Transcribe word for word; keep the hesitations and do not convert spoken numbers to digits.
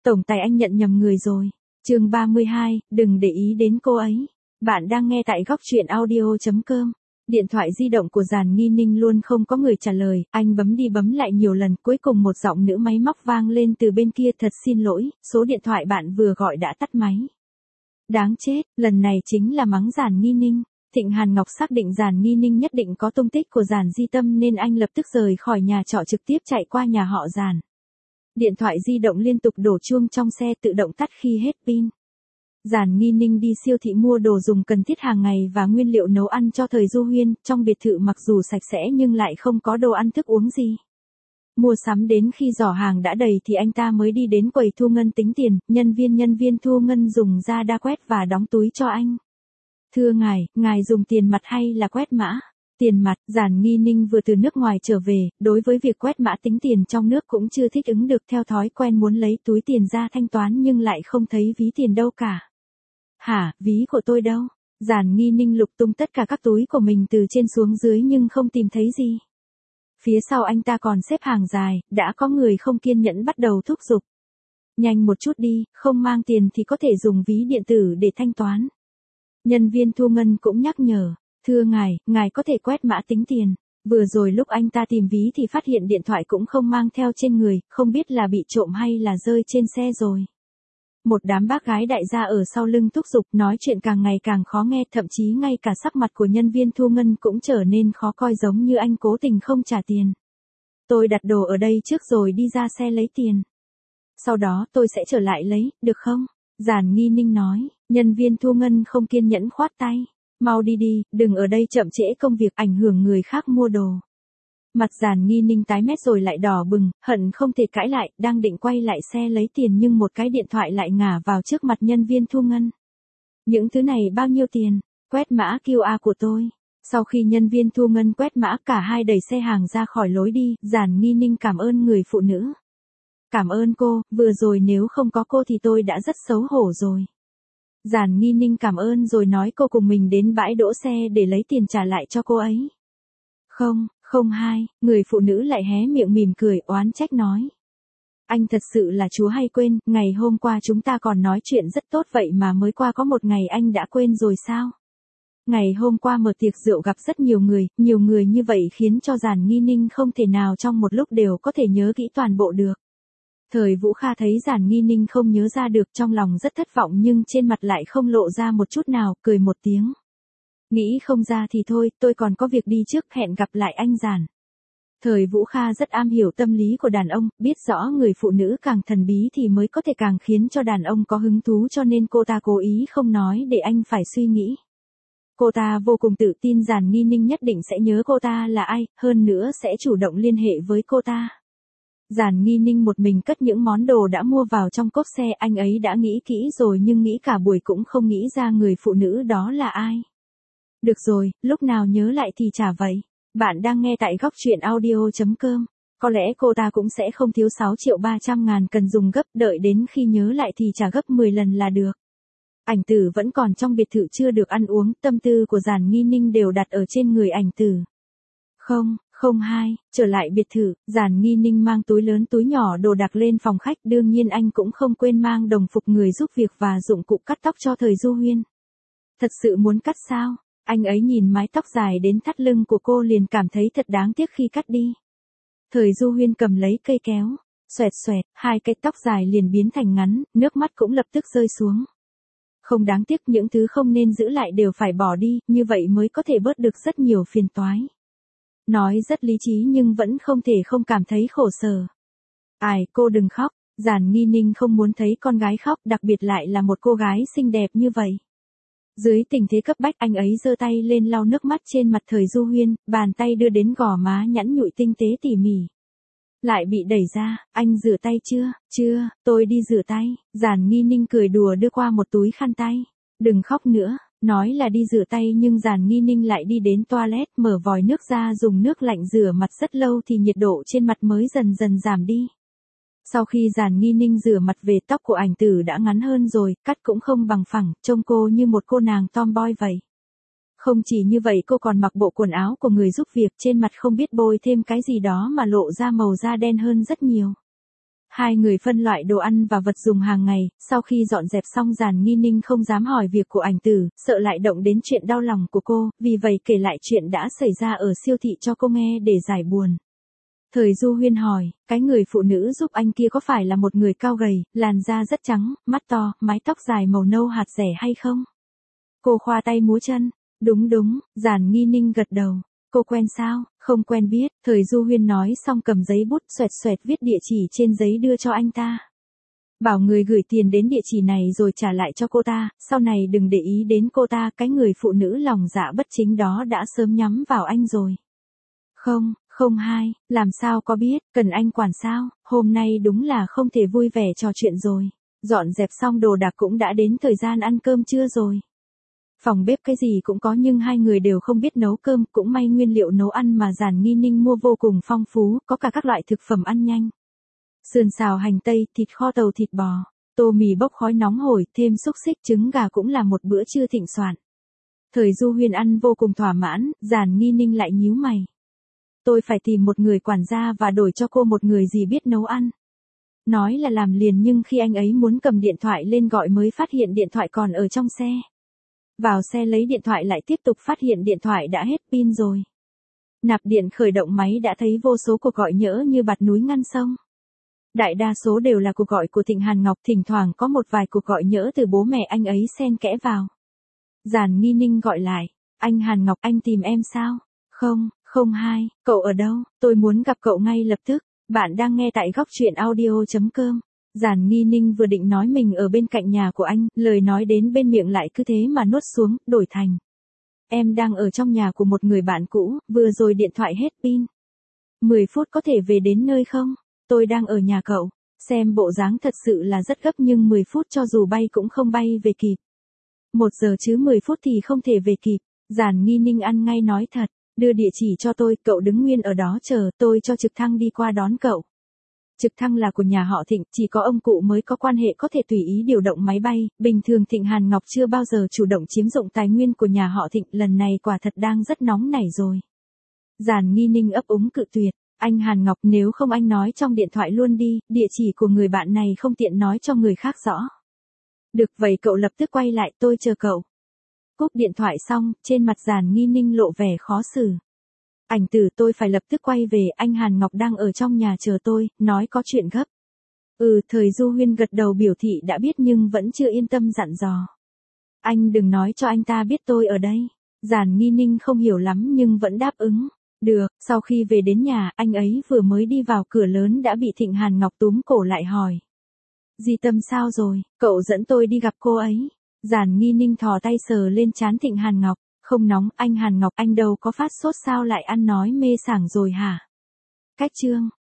Tổng tài anh nhận nhầm người rồi. Chương ba mươi hai, đừng để ý đến cô ấy. Bạn đang nghe tại góc truyện audio chấm com. Điện thoại di động của Giản Nghi Ninh luôn không có người trả lời, anh bấm đi bấm lại nhiều lần, cuối cùng một giọng nữ máy móc vang lên từ bên kia, thật xin lỗi, số điện thoại bạn vừa gọi đã tắt máy. Đáng chết, lần này chính là mắng Giản Nghi Ninh. Thịnh Hàn Ngọc xác định Giản Nghi Ninh nhất định có tung tích của Giản Di Tâm nên anh lập tức rời khỏi nhà trọ trực tiếp chạy qua nhà họ Giản. Điện thoại di động liên tục đổ chuông trong xe tự động tắt khi hết pin. Giản Nghi Ninh đi siêu thị mua đồ dùng cần thiết hàng ngày và nguyên liệu nấu ăn cho Thời Du Huyên, trong biệt thự mặc dù sạch sẽ nhưng lại không có đồ ăn thức uống gì. Mua sắm đến khi giỏ hàng đã đầy thì anh ta mới đi đến quầy thu ngân tính tiền, nhân viên nhân viên thu ngân dùng da đa quét và đóng túi cho anh. Thưa ngài, ngài dùng tiền mặt hay là quét mã? Tiền mặt. Giản Nghi Ninh vừa từ nước ngoài trở về, đối với việc quét mã tính tiền trong nước cũng chưa thích ứng được, theo thói quen muốn lấy túi tiền ra thanh toán nhưng lại không thấy ví tiền đâu cả. Hả, ví của tôi đâu? Giản Nghi Ninh lục tung tất cả các túi của mình từ trên xuống dưới nhưng không tìm thấy gì. Phía sau anh ta còn xếp hàng dài, đã có người không kiên nhẫn bắt đầu thúc giục. Nhanh một chút đi, không mang tiền thì có thể dùng ví điện tử để thanh toán. Nhân viên thu ngân cũng nhắc nhở. Thưa ngài, ngài có thể quét mã tính tiền. Vừa rồi lúc anh ta tìm ví thì phát hiện điện thoại cũng không mang theo trên người, không biết là bị trộm hay là rơi trên xe rồi. Một đám bác gái đại gia ở sau lưng thúc giục, nói chuyện càng ngày càng khó nghe, thậm chí ngay cả sắc mặt của nhân viên thu ngân cũng trở nên khó coi, giống như anh cố tình không trả tiền. Tôi đặt đồ ở đây trước rồi đi ra xe lấy tiền. Sau đó tôi sẽ trở lại lấy, được không? Giản Nghi Ninh nói. Nhân viên thu ngân không kiên nhẫn khoát tay. Mau đi đi, đừng ở đây chậm trễ công việc, ảnh hưởng người khác mua đồ. Mặt Giản Nghi Ninh tái mét rồi lại đỏ bừng, hận không thể cãi lại, đang định quay lại xe lấy tiền nhưng một cái điện thoại lại ngả vào trước mặt nhân viên thu ngân. Những thứ này bao nhiêu tiền? Quét mã quy rờ của tôi. Sau khi nhân viên thu ngân quét mã, cả hai đẩy xe hàng ra khỏi lối đi, Giản Nghi Ninh cảm ơn người phụ nữ. Cảm ơn cô, vừa rồi nếu không có cô thì tôi đã rất xấu hổ rồi. Giản Nghi Ninh cảm ơn rồi nói cô cùng mình đến bãi đỗ xe để lấy tiền trả lại cho cô ấy. Không, không hai, người phụ nữ lại hé miệng mỉm cười oán trách nói. Anh thật sự là chúa hay quên, ngày hôm qua chúng ta còn nói chuyện rất tốt vậy mà mới qua có một ngày anh đã quên rồi sao? Ngày hôm qua mở tiệc rượu gặp rất nhiều người, nhiều người như vậy khiến cho Giản Nghi Ninh không thể nào trong một lúc đều có thể nhớ kỹ toàn bộ được. Thời Vũ Kha thấy Giản Nghi Ninh không nhớ ra được, trong lòng rất thất vọng nhưng trên mặt lại không lộ ra một chút nào, cười một tiếng. Nghĩ không ra thì thôi, tôi còn có việc đi trước, hẹn gặp lại anh Giản. Thời Vũ Kha rất am hiểu tâm lý của đàn ông, biết rõ người phụ nữ càng thần bí thì mới có thể càng khiến cho đàn ông có hứng thú, cho nên cô ta cố ý không nói để anh phải suy nghĩ. Cô ta vô cùng tự tin Giản Nghi Ninh nhất định sẽ nhớ cô ta là ai, hơn nữa sẽ chủ động liên hệ với cô ta. Giản Nghi Ninh một mình cất những món đồ đã mua vào trong cốp xe, anh ấy đã nghĩ kỹ rồi nhưng nghĩ cả buổi cũng không nghĩ ra người phụ nữ đó là ai. Được rồi, lúc nào nhớ lại thì trả vậy. Bạn đang nghe tại góc truyện audio chấm com. Có lẽ cô ta cũng sẽ không thiếu sáu triệu ba trăm ngàn cần dùng gấp, đợi đến khi nhớ lại thì trả gấp mười lần là được. Ảnh tử vẫn còn trong biệt thự chưa được ăn uống, tâm tư của Giản Nghi Ninh đều đặt ở trên người ảnh tử. Không, không hai, trở lại biệt thự, Giản Nghi Ninh mang túi lớn túi nhỏ đồ đạc lên phòng khách, đương nhiên anh cũng không quên mang đồng phục người giúp việc và dụng cụ cắt tóc cho Thời Du Huyên. Thật sự muốn cắt sao? Anh ấy nhìn mái tóc dài đến thắt lưng của cô liền cảm thấy thật đáng tiếc khi cắt đi. Thời Du Huyên cầm lấy cây kéo, xoẹt xoẹt, hai cây tóc dài liền biến thành ngắn, nước mắt cũng lập tức rơi xuống. Không đáng tiếc, những thứ không nên giữ lại đều phải bỏ đi, như vậy mới có thể bớt được rất nhiều phiền toái. Nói rất lý trí nhưng vẫn không thể không cảm thấy khổ sở. Ai, cô đừng khóc, Giản Nghi Ninh không muốn thấy con gái khóc, đặc biệt lại là một cô gái xinh đẹp như vậy. Dưới tình thế cấp bách anh ấy giơ tay lên lau nước mắt trên mặt Thời Du Huyên, bàn tay đưa đến gò má nhẵn nhụi tinh tế tỉ mỉ. Lại bị đẩy ra, anh rửa tay chưa? Chưa, tôi đi rửa tay. Giản Nghi Ninh cười đùa đưa qua một túi khăn tay. Đừng khóc nữa. Nói là đi rửa tay nhưng Giản Nghi Ninh lại đi đến toilet, mở vòi nước ra dùng nước lạnh rửa mặt rất lâu thì nhiệt độ trên mặt mới dần dần giảm đi. Sau khi Giản Nghi Ninh rửa mặt về, tóc của ảnh tử đã ngắn hơn rồi, cắt cũng không bằng phẳng, trông cô như một cô nàng tomboy vậy. Không chỉ như vậy, cô còn mặc bộ quần áo của người giúp việc, trên mặt không biết bôi thêm cái gì đó mà lộ ra màu da đen hơn rất nhiều. Hai người phân loại đồ ăn và vật dùng hàng ngày, sau khi dọn dẹp xong Giản Nghi Ninh không dám hỏi việc của ảnh tử, sợ lại động đến chuyện đau lòng của cô, vì vậy kể lại chuyện đã xảy ra ở siêu thị cho cô nghe để giải buồn. Thời Du Huyên hỏi, cái người phụ nữ giúp anh kia có phải là một người cao gầy, làn da rất trắng, mắt to, mái tóc dài màu nâu hạt rẻ hay không? Cô khoa tay múa chân, đúng đúng, Giản Nghi Ninh gật đầu. Cô quen sao? Không quen biết, Thời Du Huyên nói xong cầm giấy bút xoẹt xoẹt viết địa chỉ trên giấy đưa cho anh ta. Bảo người gửi tiền đến địa chỉ này rồi trả lại cho cô ta, sau này đừng để ý đến cô ta, cái người phụ nữ lòng dạ bất chính đó đã sớm nhắm vào anh rồi. Không, không hai, làm sao có biết, cần anh quản sao, hôm nay đúng là không thể vui vẻ trò chuyện rồi. Dọn dẹp xong đồ đạc cũng đã đến thời gian ăn cơm trưa rồi. Phòng bếp cái gì cũng có nhưng hai người đều không biết nấu cơm, cũng may nguyên liệu nấu ăn mà Giản Nghi Ninh mua vô cùng phong phú, có cả các loại thực phẩm ăn nhanh. Sườn xào hành tây, thịt kho tàu thịt bò, tô mì bốc khói nóng hổi, thêm xúc xích trứng gà cũng là một bữa trưa thịnh soạn. Thời Du Huyên ăn vô cùng thỏa mãn, Giản Nghi Ninh lại nhíu mày. Tôi phải tìm một người quản gia và đổi cho cô một người gì biết nấu ăn. Nói là làm liền nhưng khi anh ấy muốn cầm điện thoại lên gọi mới phát hiện điện thoại còn ở trong xe. Vào xe lấy điện thoại lại tiếp tục phát hiện điện thoại đã hết pin rồi. Nạp điện khởi động máy đã thấy vô số cuộc gọi nhỡ như bạt núi ngăn sông. Đại đa số đều là cuộc gọi của Thịnh Hàn Ngọc, thỉnh thoảng có một vài cuộc gọi nhỡ từ bố mẹ anh ấy xen kẽ vào. Giản Nghi Ninh gọi lại, anh Hàn Ngọc, anh tìm em sao? Không, không hai, cậu ở đâu? Tôi muốn gặp cậu ngay lập tức. Bạn đang nghe tại góc truyện audio chấm com. Giản Nghi Ninh vừa định nói mình ở bên cạnh nhà của anh, lời nói đến bên miệng lại cứ thế mà nuốt xuống, đổi thành. Em đang ở trong nhà của một người bạn cũ, vừa rồi điện thoại hết pin. mười phút có thể về đến nơi không? Tôi đang ở nhà cậu. Xem bộ dáng thật sự là rất gấp nhưng mười phút cho dù bay cũng không bay về kịp. một giờ chứ mười phút thì không thể về kịp. Giản Nghi Ninh ăn ngay nói thật, đưa địa chỉ cho tôi, cậu đứng nguyên ở đó chờ, tôi cho trực thăng đi qua đón cậu. Trực thăng là của nhà họ Thịnh, chỉ có ông cụ mới có quan hệ có thể tùy ý điều động máy bay, bình thường Thịnh Hàn Ngọc chưa bao giờ chủ động chiếm dụng tài nguyên của nhà họ Thịnh, lần này quả thật đang rất nóng nảy rồi. Giản Nghi Ninh ấp úng cự tuyệt, anh Hàn Ngọc nếu không anh nói trong điện thoại luôn đi, địa chỉ của người bạn này không tiện nói cho người khác rõ. Được vậy cậu lập tức quay lại, tôi chờ cậu. Cúp điện thoại xong, trên mặt Giản Nghi Ninh lộ vẻ khó xử. Ảnh tử, tôi phải lập tức quay về, anh Hàn Ngọc đang ở trong nhà chờ tôi, nói có chuyện gấp. Ừ, Thời Du Huyên gật đầu biểu thị đã biết nhưng vẫn chưa yên tâm dặn dò. Anh đừng nói cho anh ta biết tôi ở đây. Giản Nghi Ninh không hiểu lắm nhưng vẫn đáp ứng. Được, sau khi về đến nhà, anh ấy vừa mới đi vào cửa lớn đã bị Thịnh Hàn Ngọc túm cổ lại hỏi. Di Tâm sao rồi, cậu dẫn tôi đi gặp cô ấy. Giản Nghi Ninh thò tay sờ lên trán Thịnh Hàn Ngọc. Không nóng, anh Hàn Ngọc, anh đâu có phát sốt sao lại ăn nói mê sảng rồi hả? Cách chương.